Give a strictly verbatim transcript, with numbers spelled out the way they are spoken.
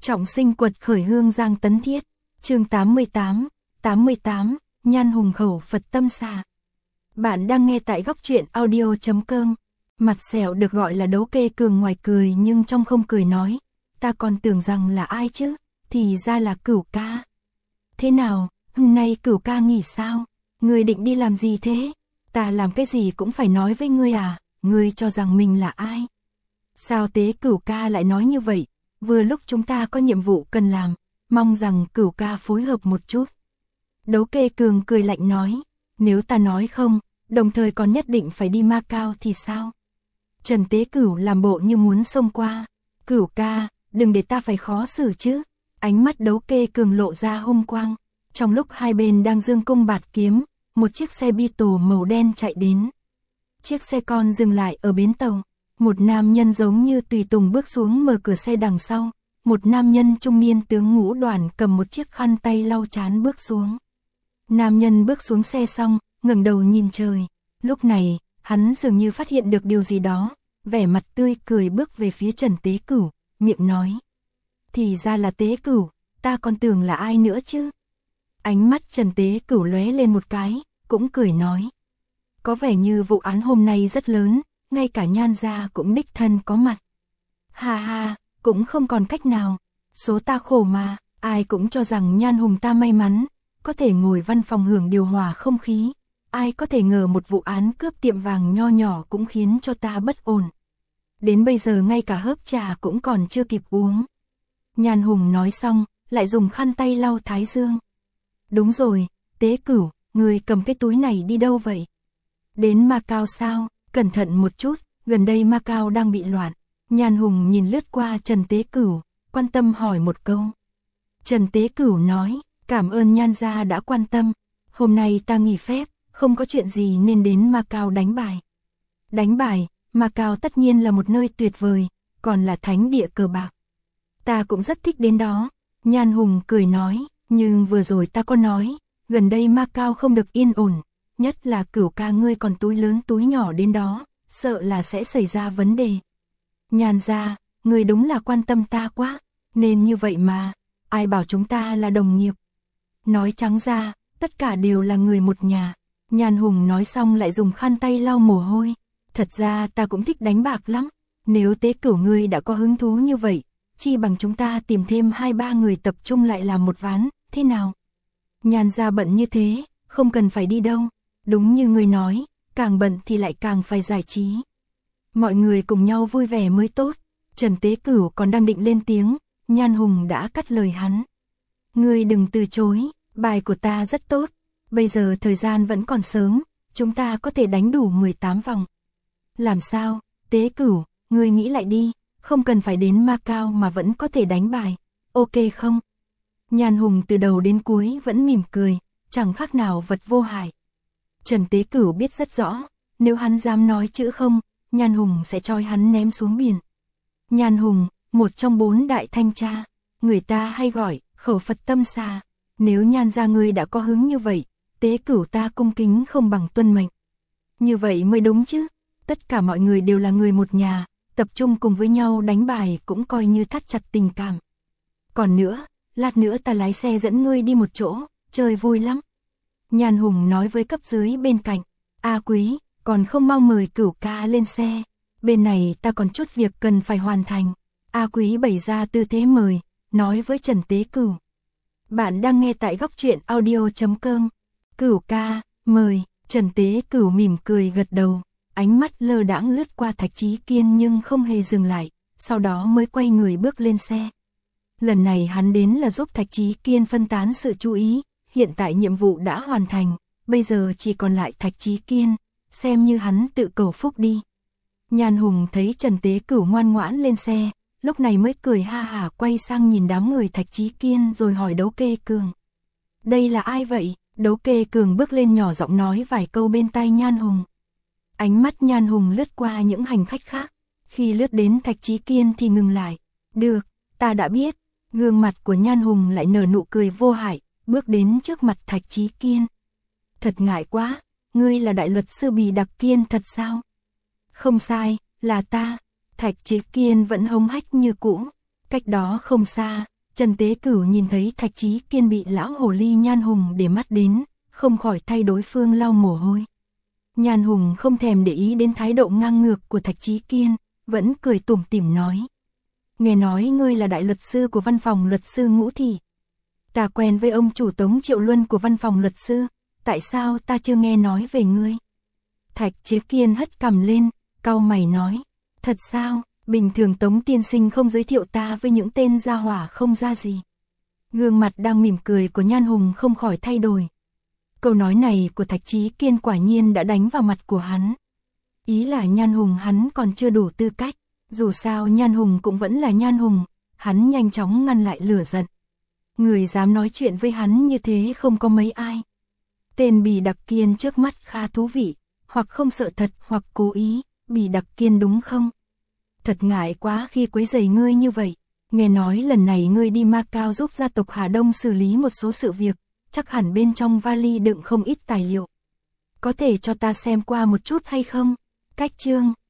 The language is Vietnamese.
Trọng sinh quật khởi Hương Giang Tấn Thiết, chương tám mươi tám, tám mươi tám, Nhan Hùng khẩu Phật tâm xà. Bạn đang nghe tại góc truyện audio chấm com. Mặt sẹo được gọi là Đấu Kê Cường ngoài cười nhưng trong không cười nói, ta còn tưởng rằng là ai chứ, thì ra là Cửu ca. Thế nào, hôm nay Cửu ca nghỉ sao? Ngươi định đi làm gì thế? Ta làm cái gì cũng phải nói với ngươi à, ngươi cho rằng mình là ai? Sao tế Cửu ca lại nói như vậy? Vừa lúc chúng ta có nhiệm vụ cần làm, mong rằng Cửu ca phối hợp một chút. Đấu Kê Cường cười lạnh nói, nếu ta nói không, đồng thời còn nhất định phải đi Macao thì sao? Trần Tế Cửu làm bộ như muốn xông qua. Cửu ca, đừng để ta phải khó xử chứ. Ánh mắt Đấu Kê Cường lộ ra hung quang. Trong lúc hai bên đang dương cung bạt kiếm, một chiếc xe Beetle màu đen chạy đến. Chiếc xe con dừng lại ở bến tàu. Một nam nhân giống như tùy tùng bước xuống mở cửa xe đằng sau. Một nam nhân trung niên tướng ngũ đoàn cầm một chiếc khăn tay lau chán bước xuống. Nam nhân bước xuống xe xong, ngẩng đầu nhìn trời. Lúc này, hắn dường như phát hiện được điều gì đó, vẻ mặt tươi cười bước về phía Trần Tế Cửu, miệng nói. Thì ra là Tế Cửu, ta còn tưởng là ai nữa chứ. Ánh mắt Trần Tế Cửu lóe lên một cái, cũng cười nói. Có vẻ như vụ án hôm nay rất lớn, ngay cả Nhan gia cũng đích thân có mặt. Ha ha, cũng không còn cách nào, số ta khổ mà, ai cũng cho rằng Nhan Hùng ta may mắn, có thể ngồi văn phòng hưởng điều hòa không khí. Ai có thể ngờ một vụ án cướp tiệm vàng nho nhỏ cũng khiến cho ta bất ổn. Đến bây giờ ngay cả hớp trà cũng còn chưa kịp uống. Nhan Hùng nói xong, lại dùng khăn tay lau thái dương. Đúng rồi, Tế Cửu, người cầm cái túi này đi đâu vậy? Đến Macao sao? Cẩn thận một chút, gần đây Macao đang bị loạn. Nhan Hùng nhìn lướt qua Trần Tế Cửu, quan tâm hỏi một câu. Trần Tế Cửu nói, cảm ơn Nhan gia đã quan tâm. Hôm nay ta nghỉ phép, không có chuyện gì nên đến Macao đánh bài. Đánh bài, Macao tất nhiên là một nơi tuyệt vời, còn là thánh địa cờ bạc. Ta cũng rất thích đến đó. Nhan Hùng cười nói, nhưng vừa rồi ta có nói, gần đây Macao không được yên ổn, nhất là Cửu ca ngươi còn túi lớn túi nhỏ đến đó, sợ là sẽ xảy ra vấn đề. Nhan gia, ngươi đúng là quan tâm ta quá, nên như vậy mà, ai bảo chúng ta là đồng nghiệp. Nói trắng ra, tất cả đều là người một nhà. Nhan Hùng nói xong lại dùng khăn tay lau mồ hôi. Thật ra ta cũng thích đánh bạc lắm. Nếu Tế Cửu ngươi đã có hứng thú như vậy, chi bằng chúng ta tìm thêm hai ba người tập trung lại làm một ván, thế nào? Nhan gia bận như thế, không cần phải đi đâu. Đúng như ngươi nói, càng bận thì lại càng phải giải trí. Mọi người cùng nhau vui vẻ mới tốt. Trần Tế Cửu còn đang định lên tiếng, Nhan Hùng đã cắt lời hắn. Ngươi đừng từ chối, bài của ta rất tốt. Bây giờ thời gian vẫn còn sớm, chúng ta có thể đánh đủ mười tám vòng. Làm sao, Tế Cửu, ngươi nghĩ lại đi, không cần phải đến Macao mà vẫn có thể đánh bài, ok không? Nhan Hùng từ đầu đến cuối vẫn mỉm cười, chẳng khác nào vật vô hại. Trần Tế Cửu biết rất rõ, nếu hắn dám nói chữ không, Nhan Hùng sẽ trói hắn ném xuống biển. Nhan Hùng, một trong bốn đại thanh tra, người ta hay gọi, khẩu Phật tâm xà. Nếu Nhan gia ngươi đã có hứng như vậy, Tế Cửu ta cung kính không bằng tuân mệnh. Như vậy mới đúng chứ, tất cả mọi người đều là người một nhà, tập trung cùng với nhau đánh bài cũng coi như thắt chặt tình cảm. Còn nữa, lát nữa ta lái xe dẫn ngươi đi một chỗ, chơi vui lắm. Nhan Hùng nói với cấp dưới bên cạnh, A Quý, còn không mau mời Cửu ca lên xe, bên này ta còn chút việc cần phải hoàn thành. A Quý bày ra tư thế mời, nói với Trần Tế Cửu. Bạn đang nghe tại góc truyện audio chấm com. Cửu ca, mời. Trần Tế Cửu mỉm cười gật đầu, ánh mắt lơ đãng lướt qua Thạch Chí Kiên nhưng không hề dừng lại, sau đó mới quay người bước lên xe. Lần này hắn đến là giúp Thạch Chí Kiên phân tán sự chú ý, hiện tại nhiệm vụ đã hoàn thành, bây giờ chỉ còn lại Thạch Chí Kiên, xem như hắn tự cầu phúc đi. Nhan Hùng thấy Trần Tế Cửu ngoan ngoãn lên xe, lúc này mới cười ha hả quay sang nhìn đám người Thạch Chí Kiên rồi hỏi Đấu Kê Cường. Đây là ai vậy? Đấu Kê Cường bước lên nhỏ giọng nói vài câu bên tai Nhan Hùng. Ánh mắt Nhan Hùng lướt qua những hành khách khác, khi lướt đến Thạch Chí Kiên thì ngừng lại. Được, ta đã biết. Gương mặt của Nhan Hùng lại nở nụ cười vô hại, bước đến trước mặt Thạch Chí Kiên. Thật ngại quá, ngươi là đại luật sư Bì Đặc Kiên thật sao? Không sai, là ta. Thạch Chí Kiên vẫn hống hách như cũ. Cách đó không xa, Trần Tế Cửu nhìn thấy Thạch Chí Kiên bị lão hồ ly Nhan Hùng để mắt đến, không khỏi thay đối phương lau mồ hôi. Nhan Hùng không thèm để ý đến thái độ ngang ngược của Thạch Chí Kiên, vẫn cười tủm tỉm nói. Nghe nói ngươi là đại luật sư của văn phòng luật sư Ngũ Thị. Ta quen với ông chủ Tống Triệu Luân của văn phòng luật sư, tại sao ta chưa nghe nói về ngươi? Thạch Chí Kiên hất cằm lên, cau mày nói. Thật sao, bình thường Tống tiên sinh không giới thiệu ta với những tên gia hỏa không ra gì. Gương mặt đang mỉm cười của Nhan Hùng không khỏi thay đổi. Câu nói này của Thạch Chí Kiên quả nhiên đã đánh vào mặt của hắn. Ý là Nhan Hùng hắn còn chưa đủ tư cách, dù sao Nhan Hùng cũng vẫn là Nhan Hùng, hắn nhanh chóng ngăn lại lửa giận. Người dám nói chuyện với hắn như thế không có mấy ai. Tên Bì Đặc Kiên trước mắt khá thú vị, hoặc không sợ thật hoặc cố ý, Bì Đặc Kiên đúng không? Thật ngại quá khi quấy rầy ngươi như vậy, nghe nói lần này ngươi đi Macau giúp gia tộc Hà Đông xử lý một số sự việc, chắc hẳn bên trong vali đựng không ít tài liệu. Có thể cho ta xem qua một chút hay không? Cách chương